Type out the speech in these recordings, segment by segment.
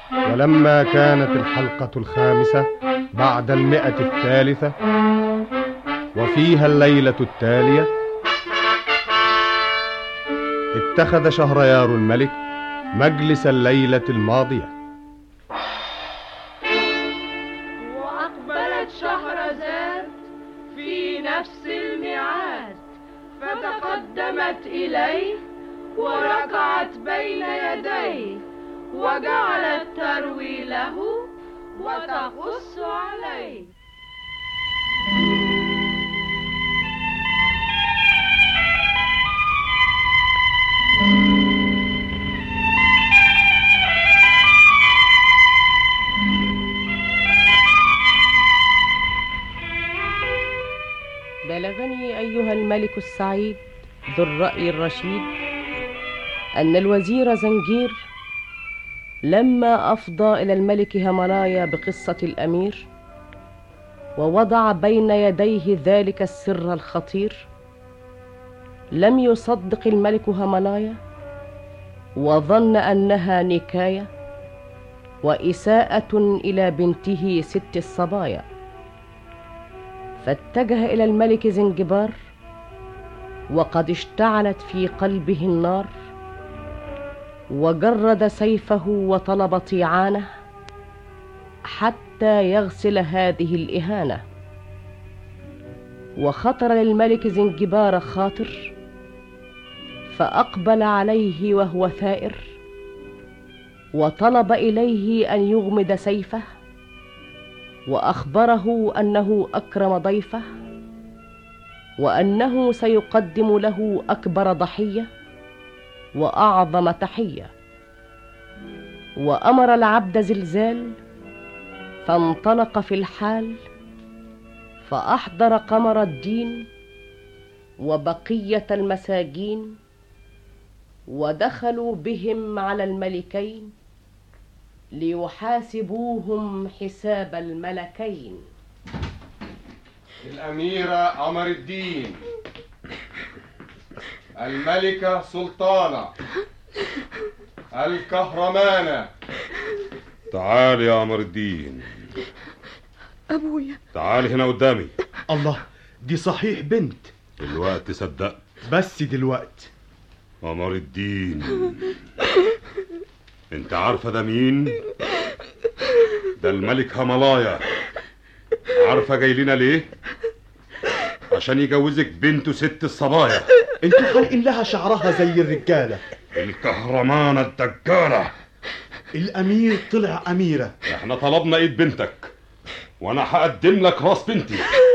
ولما كانت الحلقة الخامسة بعد 100 وفيها الليلة التالية، اتخذ شهريار الملك مجلس الليلة الماضية. وأقبلت شهرزاد في نفس الميعاد، فتقدمت إليه وركعت بين يديه، وجعلت تروي له وتقص عليه. بلغني أيها الملك السعيد ذو الرأي الرشيد أن الوزير زنجير لما أفضى إلى الملك همنايا بقصة الأمير ووضع بين يديه ذلك السر الخطير، لم يصدق الملك همنايا وظن أنها نكاية وإساءة إلى بنته ست الصبايا، فاتجه إلى الملك زنجبار وقد اشتعلت في قلبه النار، وجرد سيفه وطلب طيعانه حتى يغسل هذه الإهانة. وخطر للملك زنجبار خاطر، فأقبل عليه وهو ثائر، وطلب إليه أن يغمد سيفه، وأخبره أنه أكرم ضيفه، وأنه سيقدم له أكبر ضحية وأعظم تحية. وأمر العبد زلزال فانطلق في الحال، فأحضر قمر الدين وبقية المساجين، ودخلوا بهم على الملكين ليحاسبوهم حساب الملكين. الأميرة قمر الدين، الملكة سلطانة، الكهرمانة. تعال يا قمر الدين. أبويا تعال هنا قدامي. الله، دي صحيح بنت. دلوقتي صدقت؟ بس دلوقتي. قمر الدين، انت عارفة ده مين؟ ده الملك هملايا. عارفة جاي لنا ليه؟ عشان يجوزك بنته ست الصبايا. انتوا حالقين لها شعرها زي الرجالة. الكهرمانة الدجالة. الأمير طلع أميرة. احنا طلبنا ايد بنتك، وانا هقدم لك راس بنتي.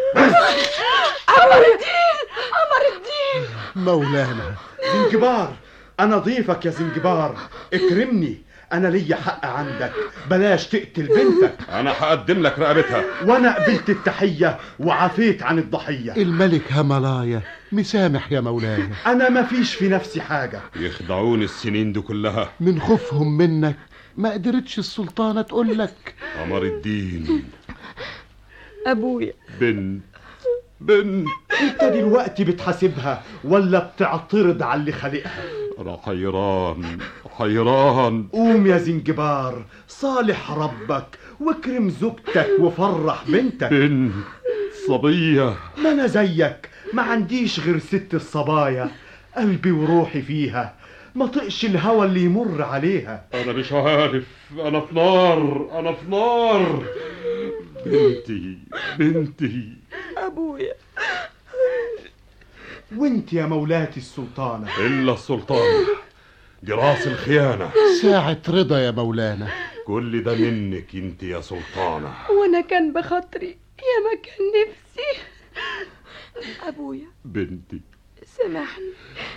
قمر الدين، قمر الدين. مولانا زنجبار، أنا ضيفك يا زنجبار، اكرمني، أنا ليا حق عندك، بلاش تقتل بنتك. أنا هقدم لك رقبتها. وأنا قبلت التحية وعافيت عن الضحية. الملك هملايا مسامح يا مولاي. أنا ما فيش في نفسي حاجة. يخدعون السنين دي كلها من خوفهم منك ما قدرتش السلطانة تقول لك. قمر الدين. أبويا. بنت. انت دلوقتي بتحاسبها ولا بتعترض على اللي خلقها؟ انا حيران. قوم يا زنجبار، صالح ربك واكرم زوجتك وفرح بنتك. بنت صبية. ما انا زيك، ما عنديش غير ست الصبايا، قلبي وروحي فيها، ما طقش الهوى اللي يمر عليها. انا مش عارف، انا في نار. بنتي. أبويا. وانت يا مولاتي السلطانة. إلا السلطان، دي راس الخيانة. ساعة رضا يا مولانا. كل ده منك انت يا سلطانة. وانا كان بخاطري يا ما كان نفسي. أبويا. بنتي. سامحني.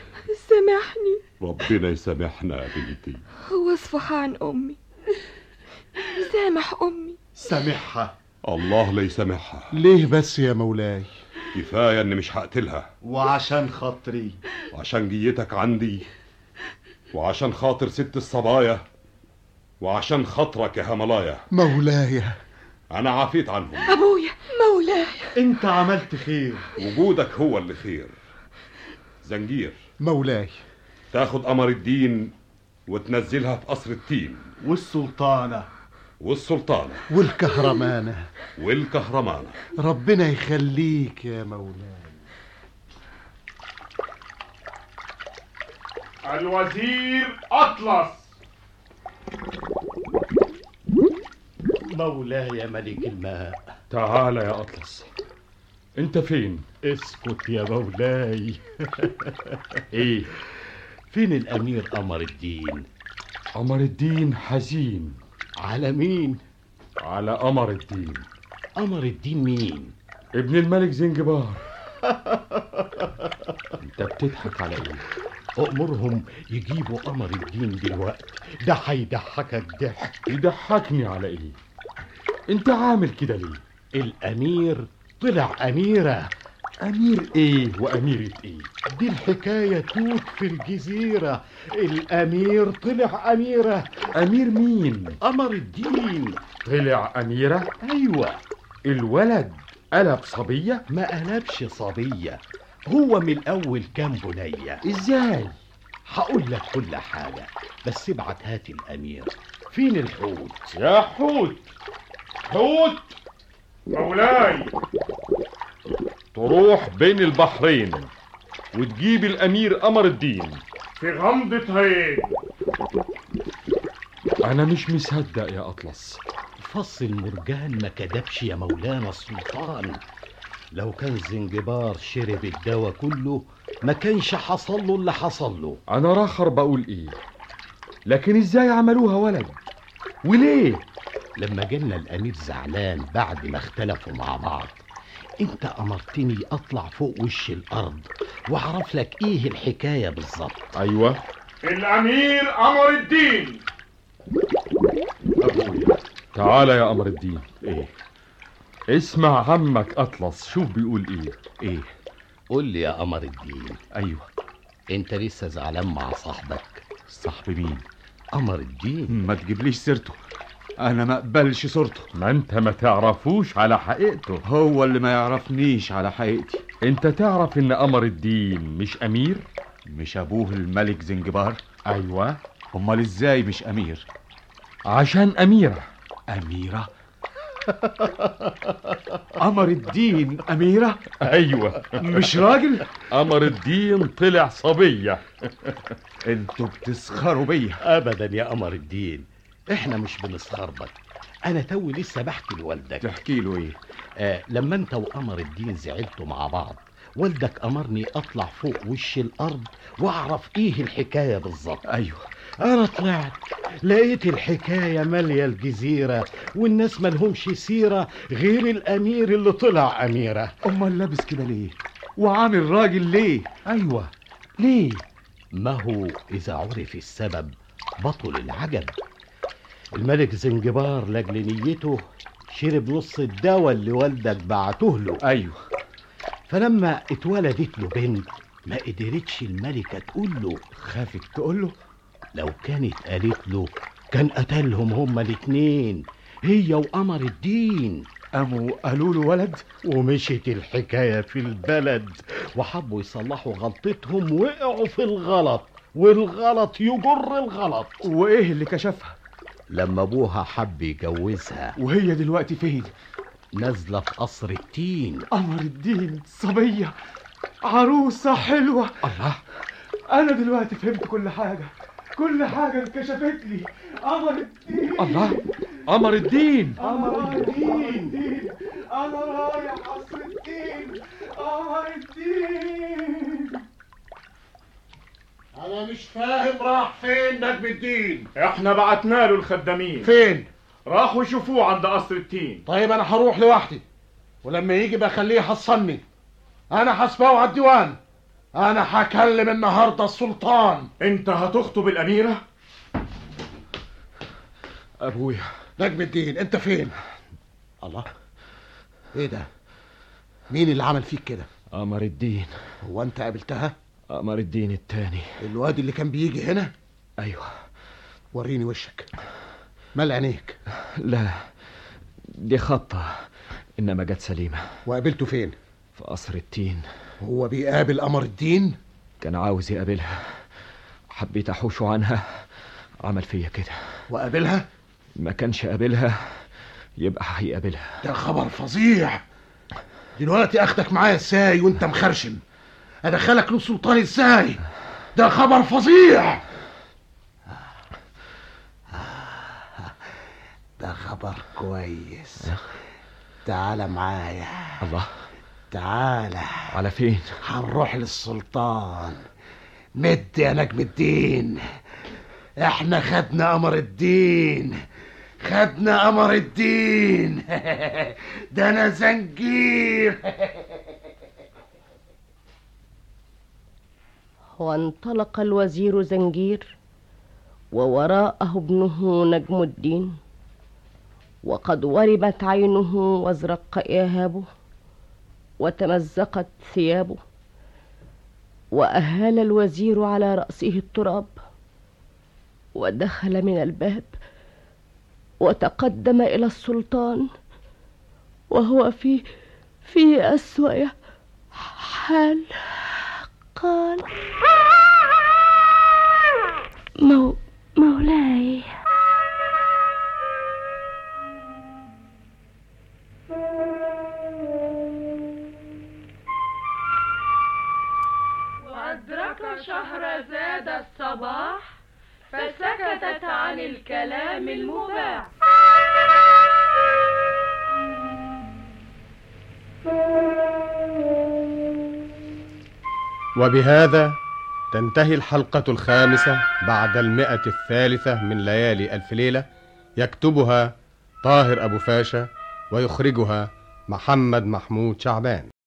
ربنا يسامحنا يا بنتي. واصفح عن أمي. سامح أمي. سامحها. الله لا يسامحها. ليه بس يا مولاي؟ كفاية اني مش هقتلها. وعشان خاطري. وعشان جيتك عندي، وعشان خاطر ست الصبايا، وعشان خاطرك يا هملايا. مولاي. انا عافيت عنهم. أبويا. مولاي. انت عملت خير. وجودك هو اللي خير. زنجير. مولاي. تاخد قمر الدين وتنزلها في قصر التين. والسلطانة والسلطانة والكهرمانة. والكهرمانة. ربنا يخليك يا مولاي. الوزير أطلس. مولاي ملك الماء. تعال يا أطلس. انت فين؟ اسكت يا مولاي. ايه؟ فين الامير قمر الدين؟ قمر الدين حزين. على مين؟ على قمر الدين. قمر الدين مين؟ ابن الملك زنجبار. انت بتضحك على ايه؟ أأمرهم يجيبوا قمر الدين دلوقتي، ده هيضحكك ضحك. يضحكني على ايه؟ انت عامل كده ليه؟ الأمير طلع أميرة. أمير ايه وأميرة ايه؟ دي الحكاية توت في الجزيرة. الأمير طلع أميرة. أمير مين؟ قمر الدين. طلع أميرة؟ أيوة. الولد قلب صبية؟ ما قلبش صبية، هو من الأول كان بنية. ازاي؟ هقول لك كل حاجة، بس ابعت هات الأمير. فين الحوت؟ يا حوت. حوت مولاي. تروح بين البحرين وتجيب الأمير قمر الدين في غمضة عين. أنا مش مصدق يا أطلس. فص المرجان ما كدبش يا مولانا السلطان. لو كان زنجبار شرب الدواء كله ما كانش حصل له اللي حصل له. أنا راخر بقول إيه، لكن إزاي عملوها ولد وليه؟ لما جالنا الأمير زعلان بعد ما اختلفوا مع بعض، انت أمرتني أطلع فوق وش الأرض وأعرف لك إيه الحكاية بالظبط. أيوة. الأمير قمر الدين. أبويا. تعال يا قمر الدين. إيه؟ اسمع عمك أطلس شوف بيقول إيه. إيه؟ قول لي يا قمر الدين. أيوة. انت لسه زعلان مع صاحبك؟ صاحب مين؟ قمر الدين. ما تجيبليش سيرته، أنا ما أقبلش صورته. ما أنت ما تعرفوش على حقيقته. هو اللي ما يعرفنيش على حقيقتي. أنت تعرف إن قمر الدين مش أمير؟ مش أبوه الملك زنجبار؟ أيوة. أمال إزاي مش أمير؟ عشان أميرة. أميرة؟ قمر الدين أميرة؟ أيوة. مش راجل؟ قمر الدين طلع صبية. انتوا بتسخروا بيا. أبدا يا قمر الدين، احنا مش بنسخر بك. أنا توي لسه بحكي لوالدك. تحكي له إيه؟ لما انت وقمر الدين زعلتوا مع بعض، والدك أمرني أطلع فوق وش الأرض وأعرف إيه الحكاية بالظبط. أيوة. أنا طلعت لقيت الحكاية مالية الجزيرة والناس ملهمش سيرة غير الأمير اللي طلع أميرة. أمال لابس كده ليه؟ وعامل راجل ليه؟ أيوة. ليه؟ ما هو إذا عرف السبب بطل العجب. الملك زنجبار لأجل نيته شرب نص الدواء اللي والدك بعته له. أيوة. فلما اتولدت له بنت ما قدرتش الملكة تقول له. خافت تقول له؟ لو كانت قالت له كان قتلهم هما الاتنين، هي وقمر الدين. قاموا قالوا له ولد ومشيت الحكاية في البلد، وحبوا يصلحوا غلطتهم وقعوا في الغلط، والغلط يجر الغلط. وإيه اللي كشفها؟ لما أبوها حب يجوزها. وهي دلوقتي فين؟ نازلة في قصر التين. قمر الدين صبية، عروسة حلوة. الله، أنا دلوقتي فهمت كل حاجة، كل حاجة انكشفت لي. قمر الدين. الله، قمر الدين. قمر الدين. أنا رايح قصر التين. قمر الدين. أنا مش فاهم راح فين نجم الدين؟ احنا بعتنا له الخدامين. فين؟ راحوا يشوفوه عند قصر التين. طيب أنا هروح لوحدي، ولما يجي بخليه يحصلني. أنا هسبقه على الديوان. أنا هكلم النهارده السلطان. انت هتخطب الأميرة؟ أبويا. نجم الدين أنت فين؟ الله، إيه ده؟ مين اللي عمل فيك كده؟ قمر الدين. هو أنت قابلتها؟ قمر الدين التاني. الواد اللي كان بيجي هنا؟ أيوة. وريني وشك، مال عينيك. لا، دي خطة، إنما جت سليمة. وقابلته فين؟ في قصر التين. هو بيقابل قمر الدين؟ كان عاوز يقابلها، حبيت أحوشه عنها عمل فيا كده. وقابلها؟ ما كانش قابلها يبقى هيقابلها. ده خبر فظيع. دلوقتي اخدك معايا ازاي وانت مخرشم؟ ادخلك له سلطان ازاي؟ ده خبر فظيع. ده خبر كويس. تعال معايا. الله، تعال. على فين؟ هنروح للسلطان. مد يا نجم الدين، احنا خدنا قمر الدين، خدنا قمر الدين. ده انا زنجير. وانطلق الوزير زنجير ووراءه ابنه نجم الدين، وقد ورمت عينه وازرق إيهابه وتمزقت ثيابه، وأهال الوزير على رأسه التراب، ودخل من الباب وتقدم إلى السلطان وهو في أسوأ حال. قال: مولاي، وأدرك شهرزاد الصباح فسكتت عن الكلام المباح. وبهذا تنتهي الحلقة 5 بعد 100 من ليالي ألف ليلة. يكتبها طاهر أبو فاشا ويخرجها محمد محمود شعبان.